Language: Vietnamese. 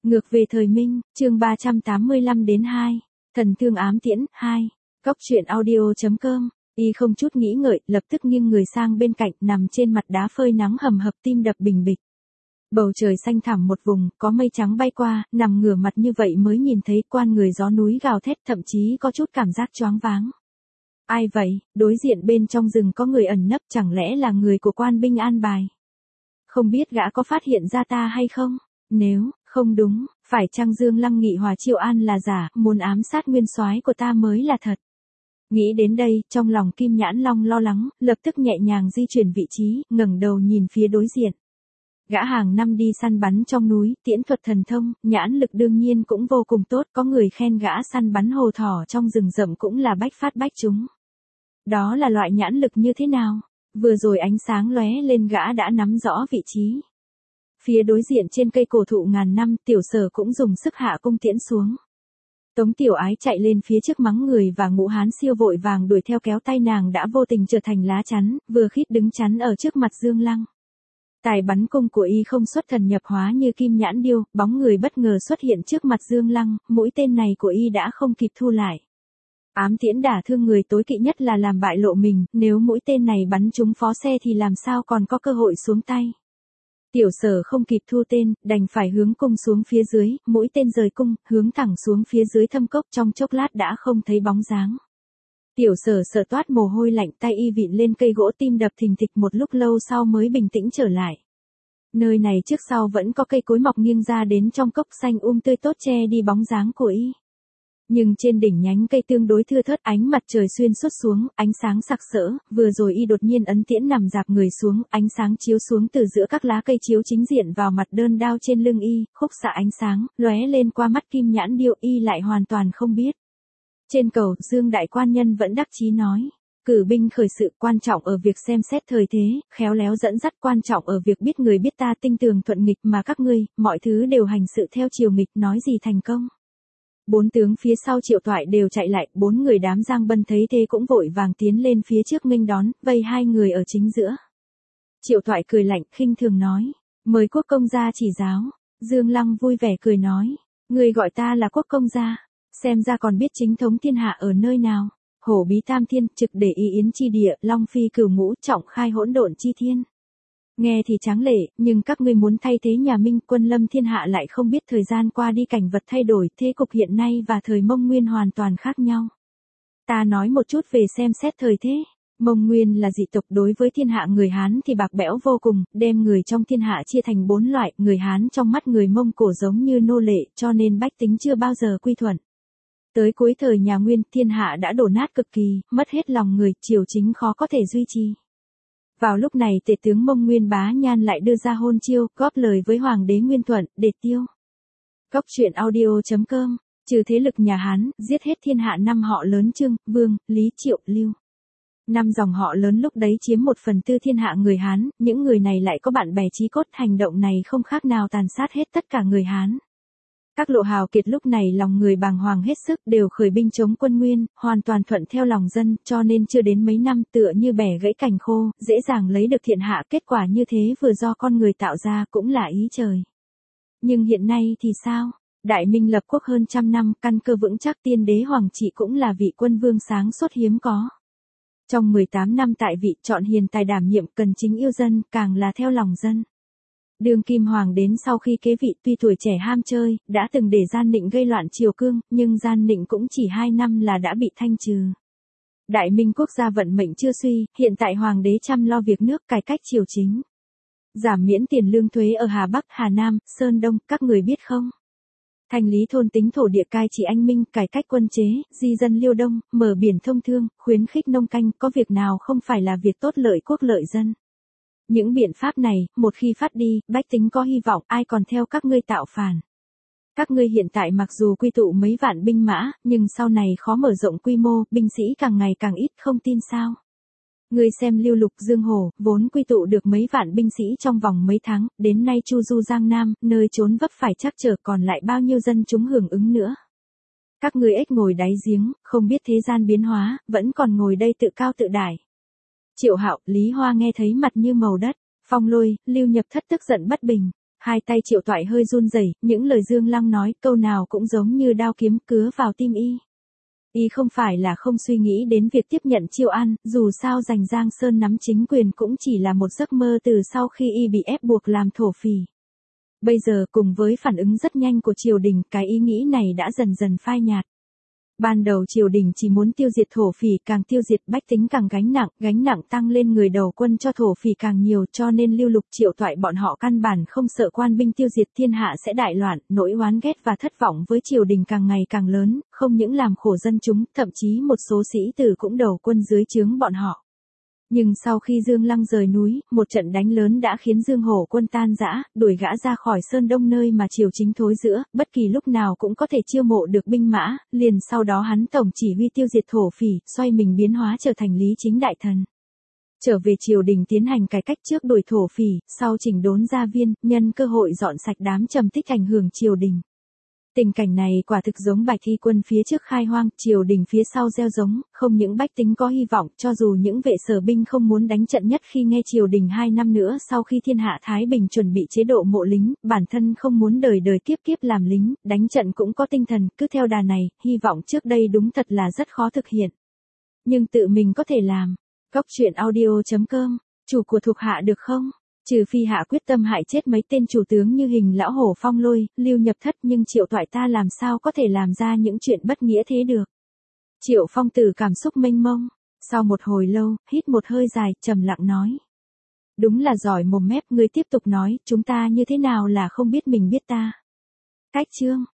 Ngược về thời Minh, chương 385 đến 2. Thần thương ám tiễn, 2. Cóc truyện audio.com. Y không chút nghĩ ngợi, lập tức nghiêng người sang bên cạnh, nằm trên mặt đá phơi nắng hầm hập, tim đập bình bịch. Bầu trời xanh thẳm một vùng, có mây trắng bay qua, nằm ngửa mặt như vậy mới nhìn thấy quan người gió núi gào thét, thậm chí có chút cảm giác choáng váng. Ai vậy? Đối diện bên trong rừng có người ẩn nấp, chẳng lẽ là người của quan binh an bài? Không biết gã có phát hiện ra ta hay không? Nếu không đúng, phải chăng Dương Lăng Nghị Hòa Triệu An là giả, muốn ám sát nguyên soái của ta mới là thật. Nghĩ đến đây, trong lòng Kim Nhãn Long lo lắng, lập tức nhẹ nhàng di chuyển vị trí, ngẩng đầu nhìn phía đối diện. Gã hàng năm đi săn bắn trong núi, tiễn thuật thần thông, nhãn lực đương nhiên cũng vô cùng tốt, có người khen gã săn bắn hồ thỏ trong rừng rậm cũng là bách phát bách trúng. Đó là loại nhãn lực như thế nào? Vừa rồi ánh sáng lóe lên gã đã nắm rõ vị trí. Phía đối diện trên cây cổ thụ ngàn năm, Tiểu Sở cũng dùng sức hạ cung tiễn xuống. Tống Tiểu Ái chạy lên phía trước mắng người và Ngũ Hán Siêu vội vàng đuổi theo kéo tay nàng đã vô tình trở thành lá chắn, vừa khít đứng chắn ở trước mặt Dương Lăng. Tài bắn cung của y không xuất thần nhập hóa như kim nhãn điêu, bóng người bất ngờ xuất hiện trước mặt Dương Lăng, mũi tên này của y đã không kịp thu lại. Ám tiễn đả thương người tối kỵ nhất là làm bại lộ mình, nếu mũi tên này bắn trúng phó xe thì làm sao còn có cơ hội xuống tay. Tiểu Sở không kịp thu tên, đành phải hướng cung xuống phía dưới, mũi tên rời cung, hướng thẳng xuống phía dưới thâm cốc, trong chốc lát đã không thấy bóng dáng. Tiểu Sở sợ toát mồ hôi lạnh, tay y vịn lên cây gỗ, tim đập thình thịch, một lúc lâu sau mới bình tĩnh trở lại. Nơi này trước sau vẫn có cây cối mọc nghiêng ra đến trong cốc xanh tươi tốt che đi bóng dáng của y. Nhưng trên đỉnh nhánh cây tương đối thưa thớt, ánh mặt trời xuyên suốt xuống, ánh sáng sặc sỡ, vừa rồi y đột nhiên ấn tiễn nằm dạp người xuống, ánh sáng chiếu xuống từ giữa các lá cây chiếu chính diện vào mặt đơn đao trên lưng y, khúc xạ ánh sáng, lóe lên qua mắt Kim Nhãn Điêu, y lại hoàn toàn không biết. Trên cầu, Dương Đại Quan Nhân vẫn đắc chí nói, cử binh khởi sự quan trọng ở việc xem xét thời thế, khéo léo dẫn dắt quan trọng ở việc biết người biết ta, tinh tường thuận nghịch, mà các ngươi, mọi thứ đều hành sự theo chiều nghịch, nói gì thành công. Bốn tướng phía sau Triệu Toại đều chạy lại, bốn người đám Giang Bân thấy thế cũng vội vàng tiến lên phía trước nghênh đón, vây hai người ở chính giữa. Triệu Toại cười lạnh, khinh thường nói, mời quốc công gia chỉ giáo. Dương Lăng vui vẻ cười nói, người gọi ta là quốc công gia, xem ra còn biết chính thống thiên hạ ở nơi nào. Hổ bí tam thiên, trực để y yến chi địa, long phi cửu ngũ, trọng khai hỗn độn chi thiên. Nghe thì tráng lệ, nhưng các ngươi muốn thay thế nhà Minh, quân lâm thiên hạ lại không biết thời gian qua đi cảnh vật thay đổi, thế cục hiện nay và thời Mông Nguyên hoàn toàn khác nhau. Ta nói một chút về xem xét thời thế. Mông Nguyên là dị tộc, đối với thiên hạ người Hán thì bạc bẽo vô cùng, đem người trong thiên hạ chia thành 4 loại, người Hán trong mắt người Mông Cổ giống như nô lệ, cho nên bách tính chưa bao giờ quy thuận. Tới cuối thời nhà Nguyên, thiên hạ đã đổ nát cực kỳ, mất hết lòng người, triều chính khó có thể duy trì. Vào lúc này tể tướng Mông Nguyên Bá Nhan lại đưa ra hôn chiêu, góp lời với Hoàng đế Nguyên Thuận, để tiêu. Cóc truyện audio.com. Trừ thế lực nhà Hán, giết hết thiên hạ 5 họ lớn Trương, Vương, Lý, Triệu, Lưu. 5 dòng họ lớn lúc đấy chiếm 1/4 thiên hạ người Hán, những người này lại có bạn bè chí cốt, hành động này không khác nào tàn sát hết tất cả người Hán. Các lộ hào kiệt lúc này lòng người bàng hoàng hết sức, đều khởi binh chống quân Nguyên, hoàn toàn thuận theo lòng dân, cho nên chưa đến mấy năm tựa như bẻ gãy cành khô, dễ dàng lấy được thiên hạ, kết quả như thế vừa do con người tạo ra cũng là ý trời. Nhưng hiện nay thì sao? Đại Minh lập quốc hơn 100 năm, căn cơ vững chắc, tiên đế hoàng trị cũng là vị quân vương sáng suốt hiếm có. Trong 18 năm tại vị, chọn hiền tài đảm nhiệm, cần chính yêu dân, càng là theo lòng dân. Đương kim hoàng đến sau khi kế vị, tuy tuổi trẻ ham chơi, đã từng để gian nịnh gây loạn triều cương, nhưng gian nịnh cũng chỉ 2 năm là đã bị thanh trừ. Đại Minh quốc gia vận mệnh chưa suy, hiện tại hoàng đế chăm lo việc nước, cải cách triều chính. Giảm miễn tiền lương thuế ở Hà Bắc, Hà Nam, Sơn Đông, các người biết không? Thanh lý thôn tính thổ địa, cai trị anh minh, cải cách quân chế, di dân liêu đông, mở biển thông thương, khuyến khích nông canh, có việc nào không phải là việc tốt lợi quốc lợi dân. Những biện pháp này, một khi phát đi, bách tính có hy vọng, ai còn theo các ngươi tạo phản. Các ngươi hiện tại mặc dù quy tụ mấy vạn binh mã, nhưng sau này khó mở rộng quy mô, binh sĩ càng ngày càng ít, không tin sao. Ngươi xem Lưu Lục Dương Hổ, vốn quy tụ được mấy vạn binh sĩ trong vòng mấy tháng, đến nay Chu Du Giang Nam, nơi trốn vấp phải trắc trở, còn lại bao nhiêu dân chúng hưởng ứng nữa. Các ngươi ếch ngồi đáy giếng, không biết thế gian biến hóa, vẫn còn ngồi đây tự cao tự đại. Triệu Hạo, Lý Hoa nghe thấy mặt như màu đất, Phong Lôi, Lưu Nhập Thất tức giận bất bình. Hai tay Triệu Toại hơi run rẩy, những lời Dương Lăng nói, câu nào cũng giống như đao kiếm cứa vào tim y. Y không phải là không suy nghĩ đến việc tiếp nhận Triệu An, dù sao giành Giang Sơn nắm chính quyền cũng chỉ là một giấc mơ từ sau khi y bị ép buộc làm thổ phỉ. Bây giờ cùng với phản ứng rất nhanh của triều đình, cái ý nghĩ này đã dần dần phai nhạt. Ban đầu triều đình chỉ muốn tiêu diệt thổ phỉ, càng tiêu diệt bách tính càng gánh nặng tăng lên người đầu quân cho thổ phỉ càng nhiều, cho nên Lưu Lục Triệu Toại bọn họ căn bản không sợ quan binh tiêu diệt thiên hạ sẽ đại loạn, nỗi oán ghét và thất vọng với triều đình càng ngày càng lớn, không những làm khổ dân chúng, thậm chí một số sĩ tử cũng đầu quân dưới trướng bọn họ. Nhưng sau khi Dương Lăng rời núi, một trận đánh lớn đã khiến Dương Hổ quân tan rã, đuổi gã ra khỏi Sơn Đông nơi mà triều chính thối rữa, bất kỳ lúc nào cũng có thể chiêu mộ được binh mã, liền sau đó hắn tổng chỉ huy tiêu diệt thổ phỉ, xoay mình biến hóa trở thành lý chính đại thần. Trở về triều đình tiến hành cải cách, trước đuổi thổ phỉ, sau chỉnh đốn gia viên, nhân cơ hội dọn sạch đám trầm tích ảnh hưởng triều đình. Tình cảnh này quả thực giống Bạch Thi quân phía trước khai hoang, triều đình phía sau gieo giống, không những bách tính có hy vọng, cho dù những vệ sở binh không muốn đánh trận, nhất khi nghe triều đình 2 năm nữa sau khi thiên hạ Thái Bình chuẩn bị chế độ mộ lính, bản thân không muốn đời đời kiếp kiếp làm lính, đánh trận cũng có tinh thần, cứ theo đà này, hy vọng trước đây đúng thật là rất khó thực hiện. Nhưng tự mình có thể làm. Góc truyện audio.com, chủ của thuộc hạ được không? Trừ phi hạ quyết tâm hại chết mấy tên chủ tướng như Hình Lão Hổ, Phong Lôi, Lưu Nhập Thất, nhưng Triệu Toại ta làm sao có thể làm ra những chuyện bất nghĩa thế được. Triệu Phong Tử cảm xúc mênh mông, sau một hồi lâu, hít một hơi dài, trầm lặng nói. Đúng là giỏi mồm mép, người tiếp tục nói, chúng ta như thế nào là không biết mình biết ta. Cách chương.